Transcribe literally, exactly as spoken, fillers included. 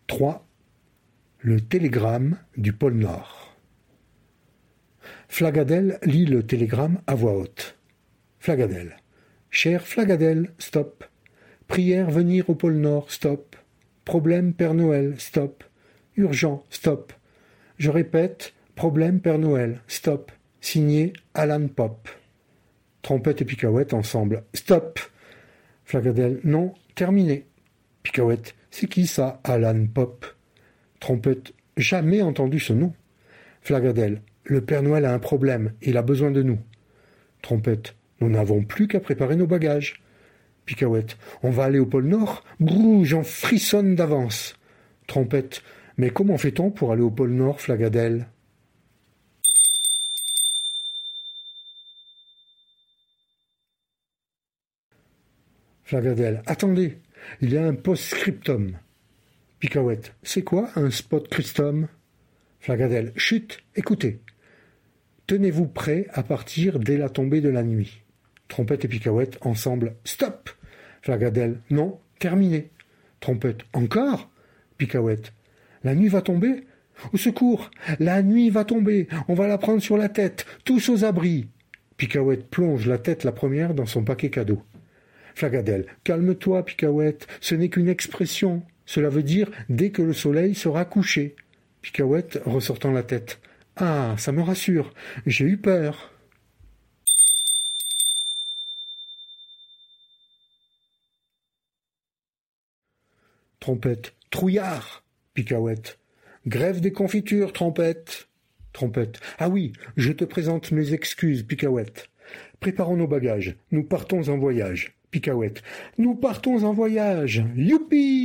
trois. Le télégramme du pôle Nord. Flagadel lit le télégramme à voix haute. Flagadel. Cher Flagadel, stop. Prière venir au pôle Nord, stop. Problème Père Noël, stop. Urgent, stop. Je répète, problème Père Noël, stop. Signé Alan Pop. Trompette et Picaouette ensemble. Stop. Flagadel. Non, terminé. Picaouette. C'est qui ça, Alan Pop? Trompette. Jamais entendu ce nom. Flagadel. Le Père Noël a un problème. Il a besoin de nous. Trompette. Nous n'avons plus qu'à préparer nos bagages. Picaouette. On va aller au pôle Nord? Brrr, j'en frissonne d'avance. Trompette. Mais comment fait-on pour aller au pôle Nord, Flagadel? Flagadel. Attendez, il y a un post-scriptum. Picaouette. C'est quoi un spot-scriptum? Flagadel. Chut, écoutez. Tenez-vous prêts à partir dès la tombée de la nuit. Trompette et Picaouette ensemble. Stop. Flagadel. Non, terminé. Trompette. Encore? Picaouette. La nuit va tomber? Au secours, la nuit va tomber. On va la prendre sur la tête. Tous aux abris. Picaouette plonge la tête la première dans son paquet cadeau. Flagadel. Calme-toi, Picaouette, ce n'est qu'une expression. Cela veut dire dès que le soleil sera couché. Picaouette ressortant la tête. Ah, ça me rassure, j'ai eu peur. Trompette. Trouillard. Picaouette. Grève des confitures, Trompette. Trompette. Ah oui, je te présente mes excuses, Picaouette. Préparons nos bagages, nous partons en voyage. Picaouette. Nous partons en voyage. Youpi!